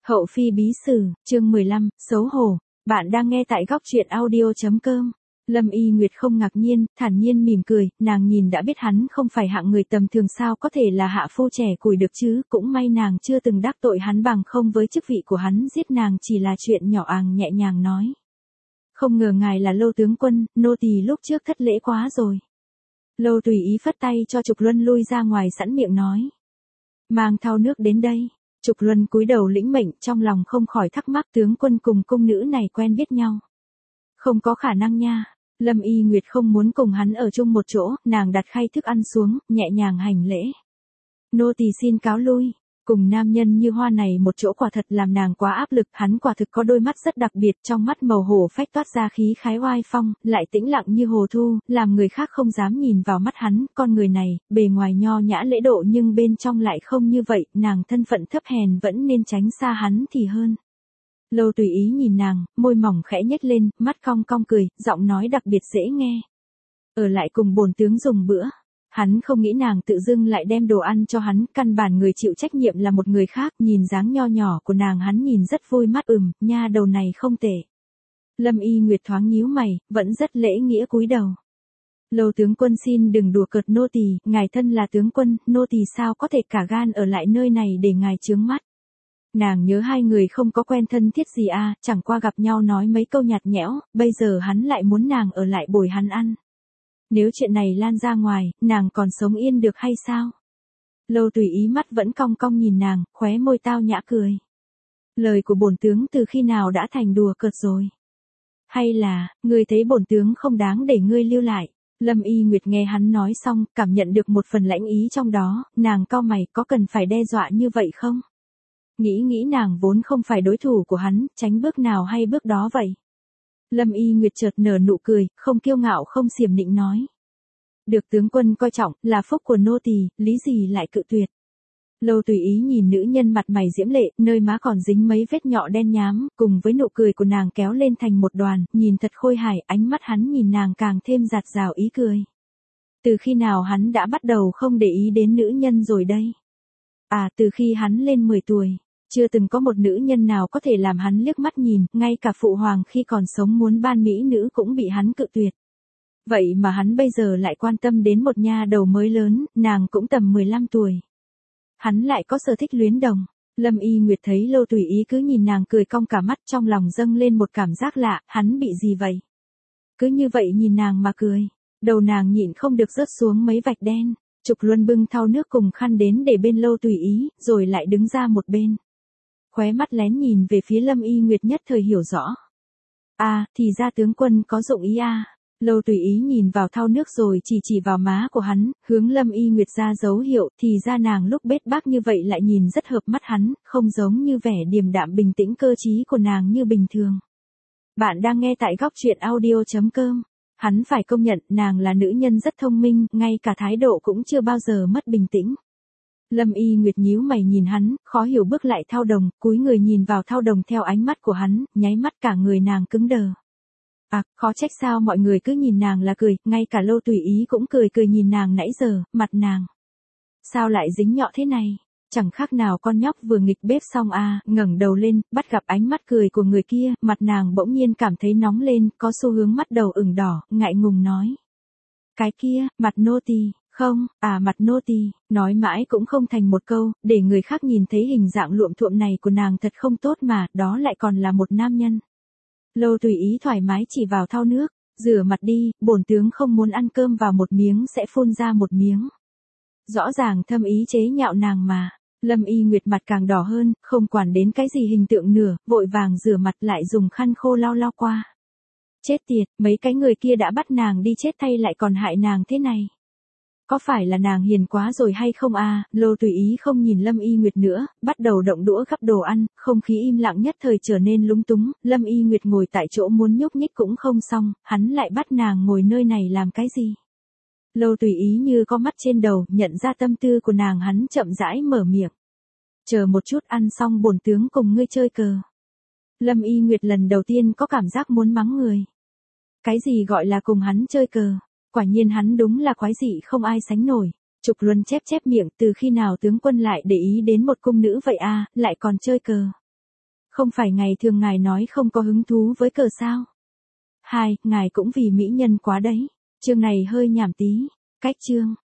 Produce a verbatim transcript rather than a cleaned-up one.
Hậu phi bí sử, chương mười lăm, xấu hổ. Bạn đang nghe tại góc truyện audio.com. Lâm Y Nguyệt không ngạc nhiên, thản nhiên mỉm cười, nàng nhìn đã biết hắn không phải hạng người tầm thường, sao có thể là hạ phu trẻ củi được chứ, cũng may nàng chưa từng đắc tội hắn, bằng không với chức vị của hắn giết nàng chỉ là chuyện nhỏ. Àng nhẹ nhàng nói. Không ngờ ngài là Lâu tướng quân, nô tỳ lúc trước thất lễ quá rồi. Lâu tùy ý phất tay cho Trục Luân lui ra ngoài, sẵn miệng nói. Mang thau nước đến đây. Trục Luân cúi đầu lĩnh mệnh, trong lòng không khỏi thắc mắc, tướng quân cùng cung nữ này quen biết nhau. Không có khả năng nha. Lâm Y Nguyệt không muốn cùng hắn ở chung một chỗ, nàng đặt khay thức ăn xuống, nhẹ nhàng hành lễ. Nô tỳ xin cáo lui. Cùng nam nhân như Hoa này một chỗ quả thật làm nàng quá áp lực, hắn quả thực có đôi mắt rất đặc biệt, trong mắt màu hổ phách toát ra khí khái oai phong, lại tĩnh lặng như hồ thu, làm người khác không dám nhìn vào mắt hắn. Con người này, bề ngoài nho nhã lễ độ nhưng bên trong lại không như vậy, nàng thân phận thấp hèn vẫn nên tránh xa hắn thì hơn. Lâu tùy ý nhìn nàng, môi mỏng khẽ nhếch lên, mắt cong cong cười, giọng nói đặc biệt dễ nghe. Ở lại cùng bổn tướng dùng bữa. Hắn không nghĩ nàng tự dưng lại đem đồ ăn cho hắn, căn bản người chịu trách nhiệm là một người khác, nhìn dáng nho nhỏ của nàng hắn nhìn rất vui mắt, ừm, nha đầu này không tệ. Lâm Y Nguyệt thoáng nhíu mày, vẫn rất lễ nghĩa cúi đầu. Lâu tướng quân xin đừng đùa cợt nô tỳ, ngài thân là tướng quân, nô tỳ sao có thể cả gan ở lại nơi này để ngài chướng mắt. Nàng nhớ hai người không có quen thân thiết gì à, chẳng qua gặp nhau nói mấy câu nhạt nhẽo, bây giờ hắn lại muốn nàng ở lại bồi hắn ăn. Nếu chuyện này lan ra ngoài, nàng còn sống yên được hay sao? Lâu tùy ý mắt vẫn cong cong nhìn nàng, khóe môi tao nhã cười. Lời của bổn tướng từ khi nào đã thành đùa cợt rồi? Hay là, ngươi thấy bổn tướng không đáng để ngươi lưu lại? Lâm Y Nguyệt nghe hắn nói xong, cảm nhận được một phần lãnh ý trong đó, nàng cau mày, có cần phải đe dọa như vậy không? Nghĩ nghĩ nàng vốn không phải đối thủ của hắn, tránh bước nào hay bước đó vậy. Lâm Y Nguyệt chợt nở nụ cười, không kiêu ngạo không xiểm nịnh nói. Được tướng quân coi trọng, là phúc của nô tỳ, lý gì lại cự tuyệt. Lâu tùy ý nhìn nữ nhân mặt mày diễm lệ, nơi má còn dính mấy vết nhọ đen nhám, cùng với nụ cười của nàng kéo lên thành một đoàn, nhìn thật khôi hài, ánh mắt hắn nhìn nàng càng thêm dạt dào ý cười. Từ khi nào hắn đã bắt đầu không để ý đến nữ nhân rồi đây? À, từ khi hắn lên mười tuổi. Chưa từng có một nữ nhân nào có thể làm hắn liếc mắt nhìn, ngay cả phụ hoàng khi còn sống muốn ban mỹ nữ cũng bị hắn cự tuyệt. Vậy mà hắn bây giờ lại quan tâm đến một nha đầu mới lớn, nàng cũng tầm mười lăm tuổi. Hắn lại có sở thích luyến đồng. Lâm Y Nguyệt thấy Lâu tùy ý cứ nhìn nàng cười cong cả mắt, trong lòng dâng lên một cảm giác lạ, hắn bị gì vậy? Cứ như vậy nhìn nàng mà cười, đầu nàng nhịn không được rớt xuống mấy vạch đen. Trục Luân bưng thau nước cùng khăn đến để bên Lâu tùy ý, rồi lại đứng ra một bên. Khóe mắt lén nhìn về phía Lâm Y Nguyệt, nhất thời hiểu rõ. À, thì ra tướng quân có dụng ý à. Lâu tùy ý nhìn vào thau nước rồi chỉ chỉ vào má của hắn, hướng Lâm Y Nguyệt ra dấu hiệu, thì ra nàng lúc bết bác như vậy lại nhìn rất hợp mắt hắn, không giống như vẻ điềm đạm bình tĩnh cơ trí của nàng như bình thường. Bạn đang nghe tại góc truyện audio.com. Hắn phải công nhận nàng là nữ nhân rất thông minh, ngay cả thái độ cũng chưa bao giờ mất bình tĩnh. Lâm Y Nguyệt nhíu mày nhìn hắn, khó hiểu bước lại thau đồng, cúi người nhìn vào thau đồng theo ánh mắt của hắn, nháy mắt cả người nàng cứng đờ. À, khó trách sao mọi người cứ nhìn nàng là cười, ngay cả Lâu tùy ý cũng cười cười nhìn nàng nãy giờ, mặt nàng. Sao lại dính nhọ thế này? Chẳng khác nào con nhóc vừa nghịch bếp xong à, ngẩng đầu lên, bắt gặp ánh mắt cười của người kia, mặt nàng bỗng nhiên cảm thấy nóng lên, có xu hướng mắt đầu ửng đỏ, ngại ngùng nói. Cái kia, mặt nô tỳ. Không, à mặt nô tỳ, nói mãi cũng không thành một câu, để người khác nhìn thấy hình dạng luộm thuộm này của nàng thật không tốt mà, đó lại còn là một nam nhân. Lâu tùy ý thoải mái chỉ vào thau nước, rửa mặt đi, bổn tướng không muốn ăn cơm vào một miếng sẽ phun ra một miếng. Rõ ràng thâm ý chế nhạo nàng mà. Lâm Y Nguyệt mặt càng đỏ hơn, không quản đến cái gì hình tượng nửa, vội vàng rửa mặt lại dùng khăn khô lau lau qua. Chết tiệt, mấy cái người kia đã bắt nàng đi chết thay lại còn hại nàng thế này. Có phải là nàng hiền quá rồi hay không à? Lô tùy ý không nhìn Lâm Y Nguyệt nữa, bắt đầu động đũa gắp đồ ăn, không khí im lặng nhất thời trở nên lúng túng, Lâm Y Nguyệt ngồi tại chỗ muốn nhúc nhích cũng không xong, hắn lại bắt nàng ngồi nơi này làm cái gì? Lô tùy ý như có mắt trên đầu, nhận ra tâm tư của nàng, hắn chậm rãi mở miệng. Chờ một chút, ăn xong bổn tướng cùng ngươi chơi cờ. Lâm Y Nguyệt lần đầu tiên có cảm giác muốn mắng người. Cái gì gọi là cùng hắn chơi cờ? Quả nhiên hắn đúng là quái dị không ai sánh nổi. Trục Luân chép chép miệng, từ khi nào tướng quân lại để ý đến một cung nữ vậy à, lại còn chơi cờ. Không phải ngày thường ngài nói không có hứng thú với cờ sao? Hai, ngài cũng vì mỹ nhân quá đấy. Chương này hơi nhảm tí. Cách chương.